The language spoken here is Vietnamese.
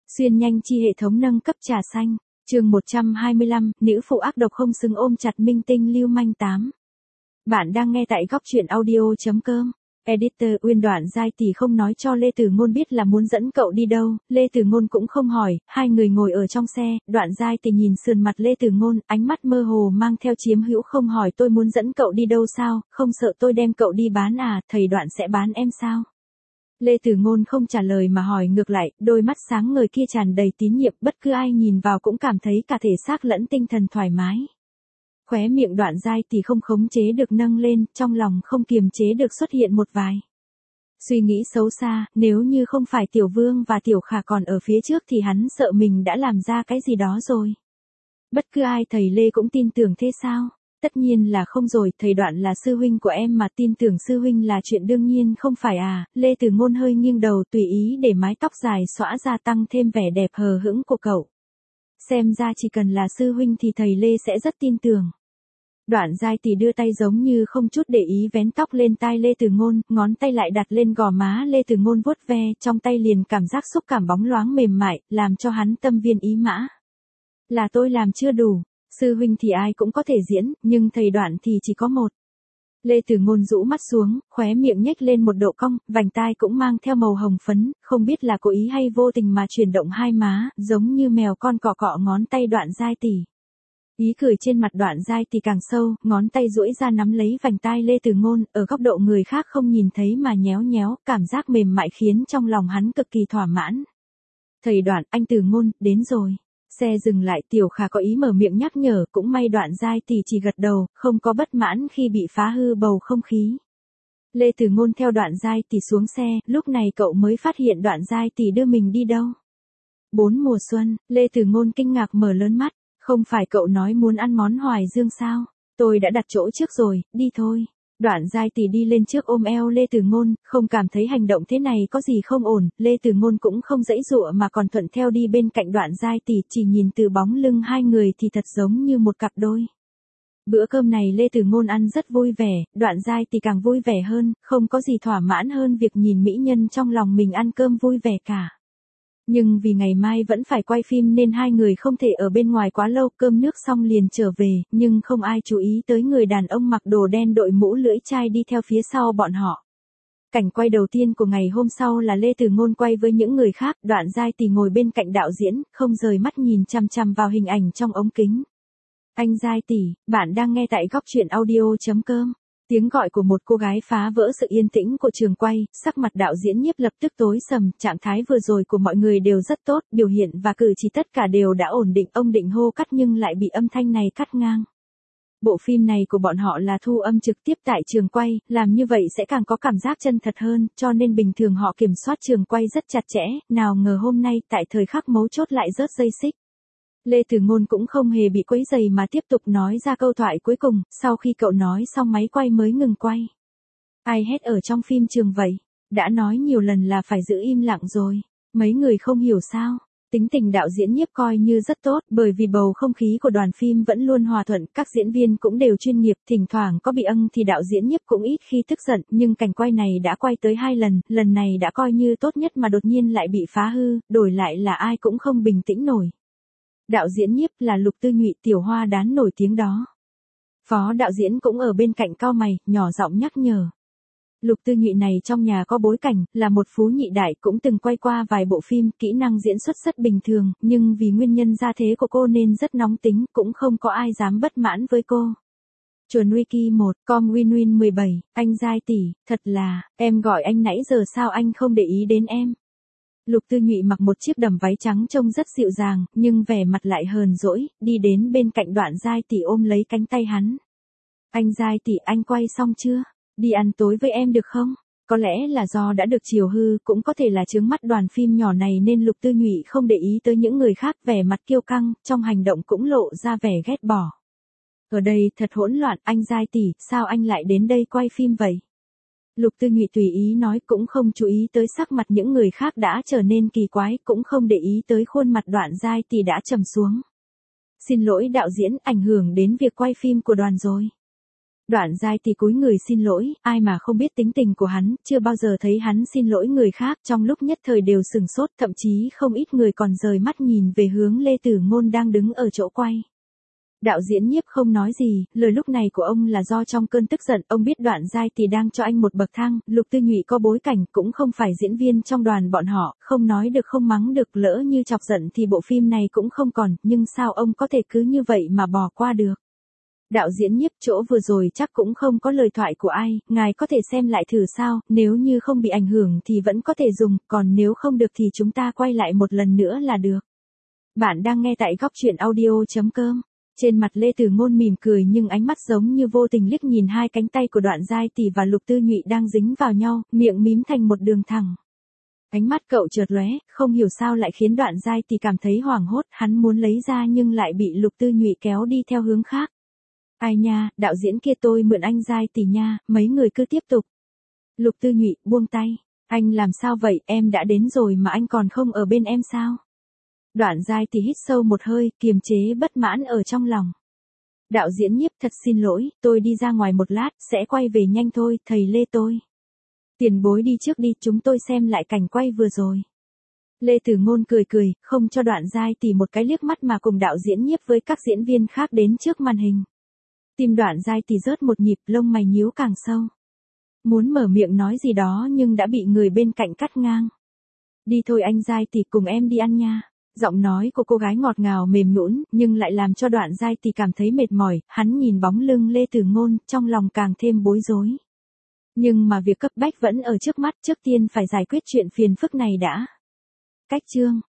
Xuyên nhanh chi hệ thống nâng cấp trà xanh, chương 125, nữ phụ ác độc không xứng ôm chặt minh tinh lưu manh 8. Bạn đang nghe tại góc truyện audio.com. Editor Uyên Đoạn Giai Tỷ không nói cho Lê Tử Ngôn biết là muốn dẫn cậu đi đâu, Lê Tử Ngôn cũng không hỏi, hai người ngồi ở trong xe, Đoạn Giai Tỷ nhìn sườn mặt Lê Tử Ngôn, ánh mắt mơ hồ mang theo chiếm hữu không hỏi tôi muốn dẫn cậu đi đâu sao, không sợ tôi đem cậu đi bán à, thầy Đoạn sẽ bán em sao? Lê Tử Ngôn không trả lời mà hỏi ngược lại, đôi mắt sáng ngời kia tràn đầy tín nhiệm, bất cứ ai nhìn vào cũng cảm thấy cả thể xác lẫn tinh thần thoải mái. Khóe miệng Đoạn Giai Tỷ không khống chế được nâng lên, trong lòng không kiềm chế được xuất hiện một vài suy nghĩ xấu xa, nếu như không phải Tiểu Vương và Tiểu Khả còn ở phía trước thì hắn sợ mình đã làm ra cái gì đó rồi. Bất cứ ai thầy Lê cũng tin tưởng thế sao? Tất nhiên là không rồi, thầy Đoạn là sư huynh của em mà tin tưởng sư huynh là chuyện đương nhiên không phải à, Lê Tử Ngôn hơi nghiêng đầu tùy ý để mái tóc dài xõa ra tăng thêm vẻ đẹp hờ hững của cậu. Xem ra chỉ cần là sư huynh thì thầy Lê sẽ rất tin tưởng. Đoạn Giai Tỷ đưa tay giống như không chút để ý vén tóc lên tai Lê Tử Ngôn, ngón tay lại đặt lên gò má Lê Tử Ngôn vuốt ve, trong tay liền cảm giác xúc cảm bóng loáng mềm mại, làm cho hắn tâm viên ý mã. Là tôi làm chưa đủ. Sư huynh thì ai cũng có thể diễn, nhưng thầy Đoạn thì chỉ có một. Lê Tử Ngôn rũ mắt xuống, khóe miệng nhếch lên một độ cong, vành tai cũng mang theo màu hồng phấn, không biết là cố ý hay vô tình mà chuyển động hai má, giống như mèo con cọ cọ ngón tay Đoạn Giai Tỷ. Ý cười trên mặt Đoạn Giai Tỷ càng sâu, ngón tay duỗi ra nắm lấy vành tai Lê Tử Ngôn, ở góc độ người khác không nhìn thấy mà nhéo nhéo, cảm giác mềm mại khiến trong lòng hắn cực kỳ thỏa mãn. Thầy Đoạn, anh Tử Ngôn, đến rồi. Xe dừng lại, Tiểu Khả có ý mở miệng nhắc nhở, cũng may Đoạn Giai Tỷ chỉ gật đầu, không có bất mãn khi bị phá hư bầu không khí. Lê Tử Ngôn theo Đoạn Giai Tỷ xuống xe, lúc này cậu mới phát hiện Đoạn Giai Tỷ đưa mình đi đâu. 4 mùa xuân, Lê Tử Ngôn kinh ngạc mở lớn mắt, không phải cậu nói muốn ăn món Hoài Dương sao? Tôi đã đặt chỗ trước rồi, đi thôi. Đoạn Giai Tỷ đi lên trước ôm eo Lê Tử Ngôn, không cảm thấy hành động thế này có gì không ổn, Lê Tử Ngôn cũng không giãy giụa mà còn thuận theo đi bên cạnh Đoạn Giai Tỷ, chỉ nhìn từ bóng lưng hai người thì thật giống như một cặp đôi. Bữa cơm này Lê Tử Ngôn ăn rất vui vẻ, Đoạn Giai Tỷ càng vui vẻ hơn, không có gì thỏa mãn hơn việc nhìn mỹ nhân trong lòng mình ăn cơm vui vẻ cả. Nhưng vì ngày mai vẫn phải quay phim nên hai người không thể ở bên ngoài quá lâu, cơm nước xong liền trở về, nhưng không ai chú ý tới người đàn ông mặc đồ đen đội mũ lưỡi chai đi theo phía sau bọn họ. Cảnh quay đầu tiên của ngày hôm sau là Lê Tử Ngôn quay với những người khác, Đoạn Giai Tỷ ngồi bên cạnh đạo diễn, không rời mắt nhìn chằm chằm vào hình ảnh trong ống kính. Anh Giai Tỷ, bạn đang nghe tại góc truyện audio.com. Tiếng gọi của một cô gái phá vỡ sự yên tĩnh của trường quay, sắc mặt đạo diễn Nhiếp lập tức tối sầm, trạng thái vừa rồi của mọi người đều rất tốt, biểu hiện và cử chỉ tất cả đều đã ổn định, ông định hô cắt nhưng lại bị âm thanh này cắt ngang. Bộ phim này của bọn họ là thu âm trực tiếp tại trường quay, làm như vậy sẽ càng có cảm giác chân thật hơn, cho nên bình thường họ kiểm soát trường quay rất chặt chẽ, nào ngờ hôm nay tại thời khắc mấu chốt lại rớt dây xích. Lê Tử Ngôn cũng không hề bị quấy rầy mà tiếp tục nói ra câu thoại cuối cùng, sau khi cậu nói xong máy quay mới ngừng quay. Ai hét ở trong phim trường vậy? Đã nói nhiều lần là phải giữ im lặng rồi. Mấy người không hiểu sao? Tính tình đạo diễn Nhiếp coi như rất tốt, bởi vì bầu không khí của đoàn phim vẫn luôn hòa thuận, các diễn viên cũng đều chuyên nghiệp, thỉnh thoảng có bị âng thì đạo diễn Nhiếp cũng ít khi tức giận, nhưng cảnh quay này đã quay tới 2 lần, lần này đã coi như tốt nhất mà đột nhiên lại bị phá hư, đổi lại là ai cũng không bình tĩnh nổi. Đạo diễn Nhiếp là Lục Tư Nhụy, tiểu hoa đán nổi tiếng đó. Phó đạo diễn cũng ở bên cạnh cau mày, nhỏ giọng nhắc nhở. Lục Tư Nhụy này trong nhà có bối cảnh, là một phú nhị đại, cũng từng quay qua vài bộ phim, kỹ năng diễn xuất rất bình thường, nhưng vì nguyên nhân gia thế của cô nên rất nóng tính, cũng không có ai dám bất mãn với cô. Chuẩn Wiki 1, com Win 17, anh Giai Tỷ, thật là, em gọi anh nãy giờ sao anh không để ý đến em? Lục Tư Nhụy mặc một chiếc đầm váy trắng trông rất dịu dàng, nhưng vẻ mặt lại hờn dỗi, đi đến bên cạnh Đoạn Giai Tỷ ôm lấy cánh tay hắn. Anh Giai Tỷ, anh quay xong chưa? Đi ăn tối với em được không? Có lẽ là do đã được chiều hư, cũng có thể là chướng mắt đoàn phim nhỏ này nên Lục Tư Nhụy không để ý tới những người khác, vẻ mặt kiêu căng, trong hành động cũng lộ ra vẻ ghét bỏ. Ở đây thật hỗn loạn, anh Giai Tỷ, sao anh lại đến đây quay phim vậy? Lục Tư Nhụy tùy ý nói, cũng không chú ý tới sắc mặt những người khác đã trở nên kỳ quái, cũng không để ý tới khuôn mặt Đoạn Giai Tỷ đã trầm xuống. Xin lỗi đạo diễn, ảnh hưởng đến việc quay phim của đoàn rồi. Đoạn Giai thì cúi người xin lỗi, ai mà không biết tính tình của hắn, chưa bao giờ thấy hắn xin lỗi người khác, trong lúc nhất thời đều sửng sốt, thậm chí không ít người còn rời mắt nhìn về hướng Lê Tử Ngôn đang đứng ở chỗ quay. Đạo diễn Nhiếp không nói gì, lời lúc này của ông là do trong cơn tức giận, ông biết Đoạn Giai thì đang cho anh một bậc thang, Lục Tư Nhụy có bối cảnh, cũng không phải diễn viên trong đoàn bọn họ, không nói được không mắng được, lỡ như chọc giận thì bộ phim này cũng không còn, nhưng sao ông có thể cứ như vậy mà bỏ qua được. Đạo diễn Nhiếp, chỗ vừa rồi chắc cũng không có lời thoại của ai, ngài có thể xem lại thử sao, nếu như không bị ảnh hưởng thì vẫn có thể dùng, còn nếu không được thì chúng ta quay lại một lần nữa là được. Bạn đang nghe tại góc truyện audio.com. Trên mặt Lê Tử Ngôn mỉm cười nhưng ánh mắt giống như vô tình liếc nhìn hai cánh tay của Đoạn Giai Tỷ và Lục Tư Nhụy đang dính vào nhau, miệng mím thành một đường thẳng. Ánh mắt cậu chợt lóe, không hiểu sao lại khiến Đoạn Giai Tỷ cảm thấy hoảng hốt, hắn muốn lấy ra nhưng lại bị Lục Tư Nhụy kéo đi theo hướng khác. Ai nha, đạo diễn kia tôi mượn anh Giai Tỷ nha, mấy người cứ tiếp tục. Lục Tư Nhụy, buông tay. Anh làm sao vậy, em đã đến rồi mà anh còn không ở bên em sao? Đoạn Giai thì hít sâu một hơi, kiềm chế bất mãn ở trong lòng. Đạo diễn Nhiếp, thật xin lỗi, tôi đi ra ngoài một lát, sẽ quay về nhanh thôi, thầy Lê tôi. Tiền bối đi trước đi, chúng tôi xem lại cảnh quay vừa rồi. Lê Tử Ngôn cười cười, không cho Đoạn Giai thì một cái liếc mắt mà cùng đạo diễn Nhiếp với các diễn viên khác đến trước màn hình. Tim Đoạn Giai thì rớt một nhịp, lông mày nhíu càng sâu. Muốn mở miệng nói gì đó nhưng đã bị người bên cạnh cắt ngang. Đi thôi anh Giai thì cùng em đi ăn nha. Giọng nói của cô gái ngọt ngào mềm nhũn, nhưng lại làm cho Đoạn Giai thì cảm thấy mệt mỏi, hắn nhìn bóng lưng Lê Tử Ngôn, trong lòng càng thêm bối rối. Nhưng mà việc cấp bách vẫn ở trước mắt, trước tiên phải giải quyết chuyện phiền phức này đã. Cách chương